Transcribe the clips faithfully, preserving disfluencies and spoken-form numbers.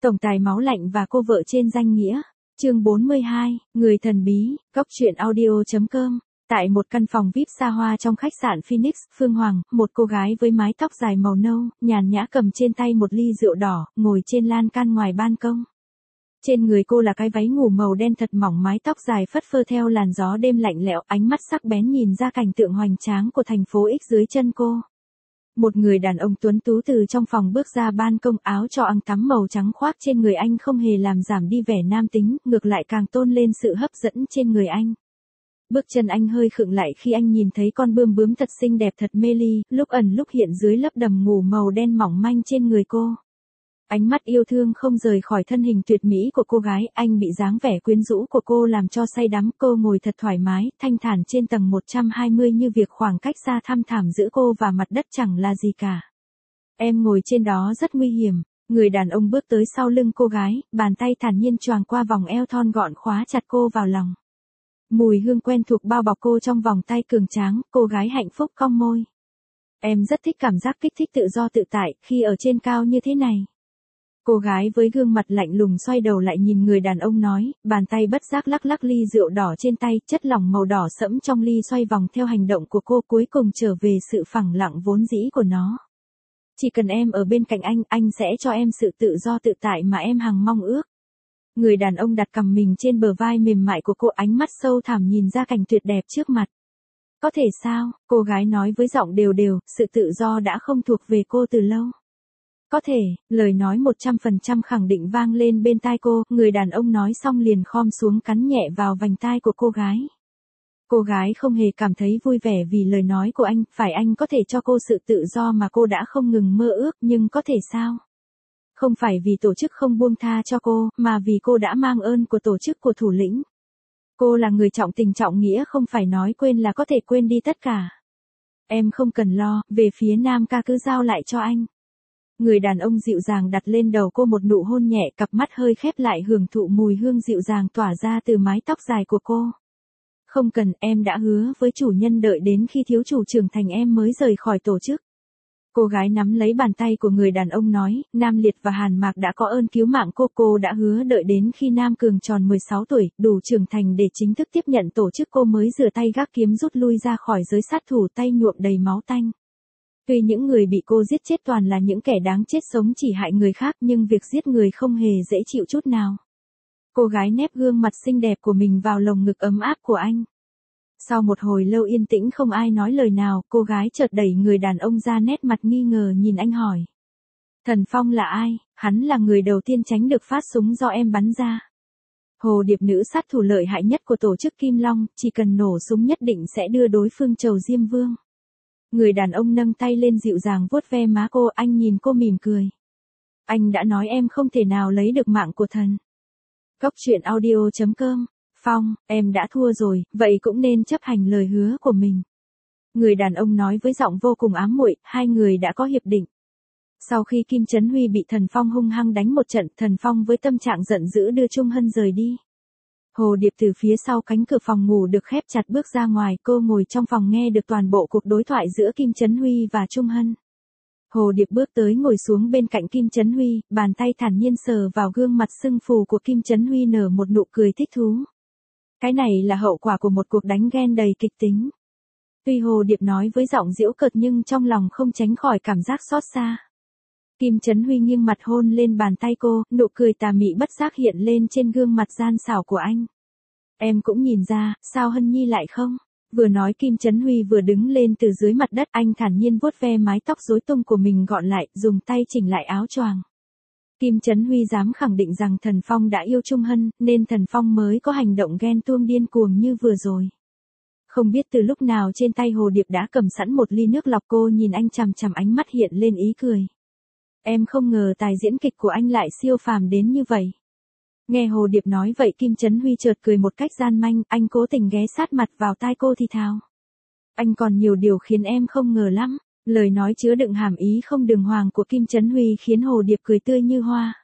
Tổng tài máu lạnh và cô vợ trên danh nghĩa. Chương bốn mươi hai, người thần bí, góc truyện audio.com. Tại một căn phòng víp xa hoa trong khách sạn Phoenix, Phương Hoàng, một cô gái với mái tóc dài màu nâu, nhàn nhã cầm trên tay một ly rượu đỏ, ngồi trên lan can ngoài ban công. Trên người cô là cái váy ngủ màu đen thật mỏng, mái tóc dài phất phơ theo làn gió đêm lạnh lẽo, ánh mắt sắc bén nhìn ra cảnh tượng hoành tráng của thành phố X dưới chân cô. Một người đàn ông tuấn tú từ trong phòng bước ra ban công, áo choàng tắm màu trắng khoác trên người anh không hề làm giảm đi vẻ nam tính, ngược lại càng tôn lên sự hấp dẫn trên người anh. Bước chân anh hơi khựng lại khi anh nhìn thấy con bươm bướm thật xinh đẹp thật mê ly, lúc ẩn lúc hiện dưới lớp đầm ngủ màu đen mỏng manh trên người cô. Ánh mắt yêu thương không rời khỏi thân hình tuyệt mỹ của cô gái, anh bị dáng vẻ quyến rũ của cô làm cho say đắm. Cô ngồi thật thoải mái, thanh thản trên tầng một trăm hai mươi, như việc khoảng cách xa thăm thẳm giữa cô và mặt đất chẳng là gì cả. Em ngồi trên đó rất nguy hiểm. Người đàn ông bước tới sau lưng cô gái, bàn tay thản nhiên choàng qua vòng eo thon gọn khóa chặt cô vào lòng. Mùi hương quen thuộc bao bọc cô trong vòng tay cường tráng, cô gái hạnh phúc cong môi. Em rất thích cảm giác kích thích tự do tự tại khi ở trên cao như thế này. Cô gái với gương mặt lạnh lùng xoay đầu lại nhìn người đàn ông nói, bàn tay bất giác lắc lắc ly rượu đỏ trên tay, chất lỏng màu đỏ sẫm trong ly xoay vòng theo hành động của cô, cuối cùng trở về sự phẳng lặng vốn dĩ của nó. Chỉ cần em ở bên cạnh anh, anh sẽ cho em sự tự do tự tại mà em hằng mong ước. Người đàn ông đặt cằm mình trên bờ vai mềm mại của cô, ánh mắt sâu thẳm nhìn ra cảnh tuyệt đẹp trước mặt. Có thể sao? Cô gái nói với giọng đều đều, sự tự do đã không thuộc về cô từ lâu. Có thể, lời nói một trăm phần trăm khẳng định vang lên bên tai cô, người đàn ông nói xong liền khom xuống cắn nhẹ vào vành tai của cô gái. Cô gái không hề cảm thấy vui vẻ vì lời nói của anh, phải anh có thể cho cô sự tự do mà cô đã không ngừng mơ ước, nhưng có thể sao? Không phải vì tổ chức không buông tha cho cô, mà vì cô đã mang ơn của tổ chức của thủ lĩnh. Cô là người trọng tình trọng nghĩa, không phải nói quên là có thể quên đi tất cả. Em không cần lo, về phía Nam ca cứ giao lại cho anh. Người đàn ông dịu dàng đặt lên đầu cô một nụ hôn nhẹ, cặp mắt hơi khép lại hưởng thụ mùi hương dịu dàng tỏa ra từ mái tóc dài của cô. Không cần, em đã hứa với chủ nhân đợi đến khi thiếu chủ trưởng thành em mới rời khỏi tổ chức. Cô gái nắm lấy bàn tay của người đàn ông nói, Nam Liệt và Hàn Mạc đã có ơn cứu mạng cô, cô đã hứa đợi đến khi Nam Cường tròn mười sáu tuổi, đủ trưởng thành để chính thức tiếp nhận tổ chức, cô mới rửa tay gác kiếm rút lui ra khỏi giới sát thủ, tay nhuộm đầy máu tanh. Tuy những người bị cô giết chết toàn là những kẻ đáng chết sống chỉ hại người khác, nhưng việc giết người không hề dễ chịu chút nào. Cô gái nép gương mặt xinh đẹp của mình vào lồng ngực ấm áp của anh. Sau một hồi lâu yên tĩnh không ai nói lời nào, cô gái chợt đẩy người đàn ông ra, nét mặt nghi ngờ nhìn anh hỏi. Thần Phong là ai? Hắn là người đầu tiên tránh được phát súng do em bắn ra. Hồ Điệp, nữ sát thủ lợi hại nhất của tổ chức Kim Long, chỉ cần nổ súng nhất định sẽ đưa đối phương trầu Diêm Vương. Người đàn ông nâng tay lên dịu dàng vuốt ve má cô, anh nhìn cô mỉm cười. Anh đã nói em không thể nào lấy được mạng của thần. Góc truyện audio.com. Phong, em đã thua rồi, vậy cũng nên chấp hành lời hứa của mình. Người đàn ông nói với giọng vô cùng ám muội, hai người đã có hiệp định. Sau khi Kim Chấn Huy bị Thần Phong hung hăng đánh một trận, Thần Phong với tâm trạng giận dữ đưa Trung Hân rời đi. Hồ Điệp từ phía sau cánh cửa phòng ngủ được khép chặt bước ra ngoài, cô ngồi trong phòng nghe được toàn bộ cuộc đối thoại giữa Kim Chấn Huy và Trung Hân. Hồ Điệp bước tới ngồi xuống bên cạnh Kim Chấn Huy, bàn tay thản nhiên sờ vào gương mặt sưng phù của Kim Chấn Huy, nở một nụ cười thích thú. Cái này là hậu quả của một cuộc đánh ghen đầy kịch tính. Tuy Hồ Điệp nói với giọng giễu cợt nhưng trong lòng không tránh khỏi cảm giác xót xa. Kim Chấn Huy nghiêng mặt hôn lên bàn tay cô, nụ cười tà mị bất giác hiện lên trên gương mặt gian xảo của anh. Em cũng nhìn ra, sao Hân Nhi lại không? Vừa nói Kim Chấn Huy vừa đứng lên từ dưới mặt đất, anh thản nhiên vuốt ve mái tóc rối tung của mình gọn lại, dùng tay chỉnh lại áo choàng. Kim Chấn Huy dám khẳng định rằng Thần Phong đã yêu Trung Hân, nên Thần Phong mới có hành động ghen tuông điên cuồng như vừa rồi. Không biết từ lúc nào trên tay Hồ Điệp đã cầm sẵn một ly nước lọc, cô nhìn anh chằm chằm, ánh mắt hiện lên ý cười. Em không ngờ tài diễn kịch của anh lại siêu phàm đến như vậy. Nghe Hồ Điệp nói vậy, Kim Chấn Huy chợt cười một cách gian manh, anh cố tình ghé sát mặt vào tai cô thì thào. Anh còn nhiều điều khiến em không ngờ lắm. Lời nói chứa đựng hàm ý không đường hoàng của Kim Chấn Huy khiến Hồ Điệp cười tươi như hoa.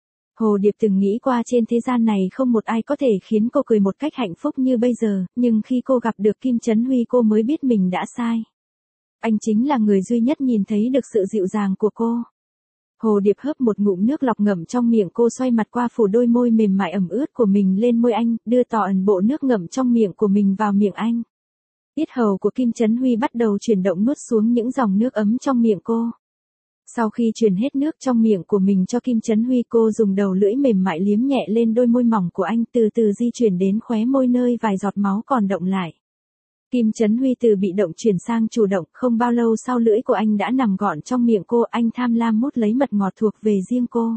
Hồ Điệp từng nghĩ qua trên thế gian này không một ai có thể khiến cô cười một cách hạnh phúc như bây giờ, nhưng khi cô gặp được Kim Chấn Huy cô mới biết mình đã sai. Anh chính là người duy nhất nhìn thấy được sự dịu dàng của cô. Hồ Điệp hớp một ngụm nước lọc ngậm trong miệng cô, xoay mặt qua phủ đôi môi mềm mại ẩm ướt của mình lên môi anh, đưa tỏ ẩn bộ nước ngậm trong miệng của mình vào miệng anh. Yết hầu của Kim Chấn Huy bắt đầu chuyển động nuốt xuống những dòng nước ấm trong miệng cô. Sau khi truyền hết nước trong miệng của mình cho Kim Chấn Huy, cô dùng đầu lưỡi mềm mại liếm nhẹ lên đôi môi mỏng của anh, từ từ di chuyển đến khóe môi nơi vài giọt máu còn động lại. Kim Chấn Huy từ bị động chuyển sang chủ động, không bao lâu sau lưỡi của anh đã nằm gọn trong miệng cô, anh tham lam mút lấy mật ngọt thuộc về riêng cô.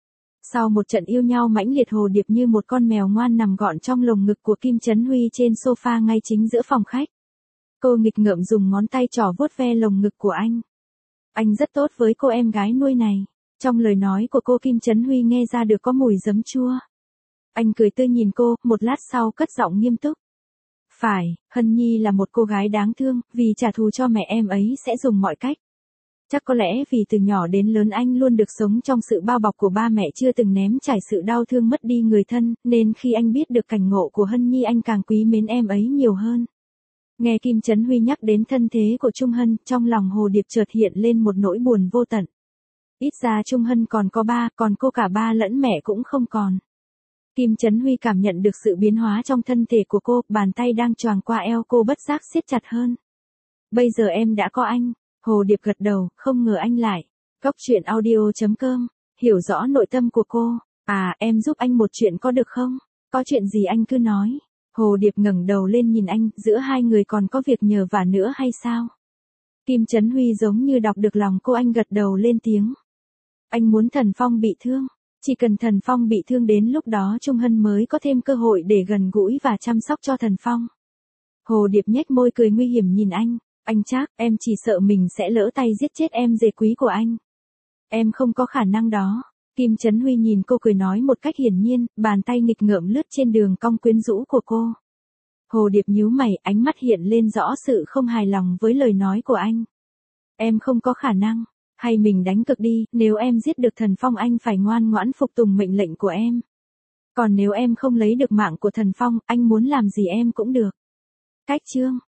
Sau một trận yêu nhau mãnh liệt, Hồ Điệp như một con mèo ngoan nằm gọn trong lồng ngực của Kim Chấn Huy trên sofa ngay chính giữa phòng khách. Cô nghịch ngợm dùng ngón tay trỏ vuốt ve lồng ngực của anh. Anh rất tốt với cô em gái nuôi này. Trong lời nói của cô, Kim Chấn Huy nghe ra được có mùi giấm chua. Anh cười tươi nhìn cô, một lát sau cất giọng nghiêm túc. Phải, Hân Nhi là một cô gái đáng thương, vì trả thù cho mẹ em ấy sẽ dùng mọi cách. Chắc có lẽ vì từ nhỏ đến lớn anh luôn được sống trong sự bao bọc của ba mẹ, chưa từng ném trải sự đau thương mất đi người thân, nên khi anh biết được cảnh ngộ của Hân Nhi, anh càng quý mến em ấy nhiều hơn. Nghe Kim Chấn Huy nhắc đến thân thế của Trung Hân, trong lòng Hồ Điệp chợt hiện lên một nỗi buồn vô tận. Ít ra Trung Hân còn có ba, còn cô cả ba lẫn mẹ cũng không còn. Kim Chấn Huy cảm nhận được sự biến hóa trong thân thể của cô, bàn tay đang choàng qua eo cô bất giác siết chặt hơn. Bây giờ em đã có anh. Hồ Điệp gật đầu, không ngờ anh lại. Cóc truyện audio chấm com, hiểu rõ nội tâm của cô. À, em giúp anh một chuyện có được không? Có chuyện gì anh cứ nói. Hồ Điệp ngẩng đầu lên nhìn anh, giữa hai người còn có việc nhờ vả nữa hay sao? Kim Chấn Huy giống như đọc được lòng cô, anh gật đầu lên tiếng. Anh muốn Thần Phong bị thương. Chỉ cần Thần Phong bị thương, đến lúc đó Trung Hân mới có thêm cơ hội để gần gũi và chăm sóc cho Thần Phong. Hồ Điệp nhếch môi cười nguy hiểm nhìn anh. Anh chắc, em chỉ sợ mình sẽ lỡ tay giết chết em dê quý của anh. Em không có khả năng đó. Kim Chấn Huy nhìn cô cười nói một cách hiển nhiên, bàn tay nghịch ngợm lướt trên đường cong quyến rũ của cô. Hồ Điệp nhíu mày, ánh mắt hiện lên rõ sự không hài lòng với lời nói của anh. Em không có khả năng. Hay mình đánh cược đi, nếu em giết được Thần Phong anh phải ngoan ngoãn phục tùng mệnh lệnh của em. Còn nếu em không lấy được mạng của Thần Phong, anh muốn làm gì em cũng được. Cách chương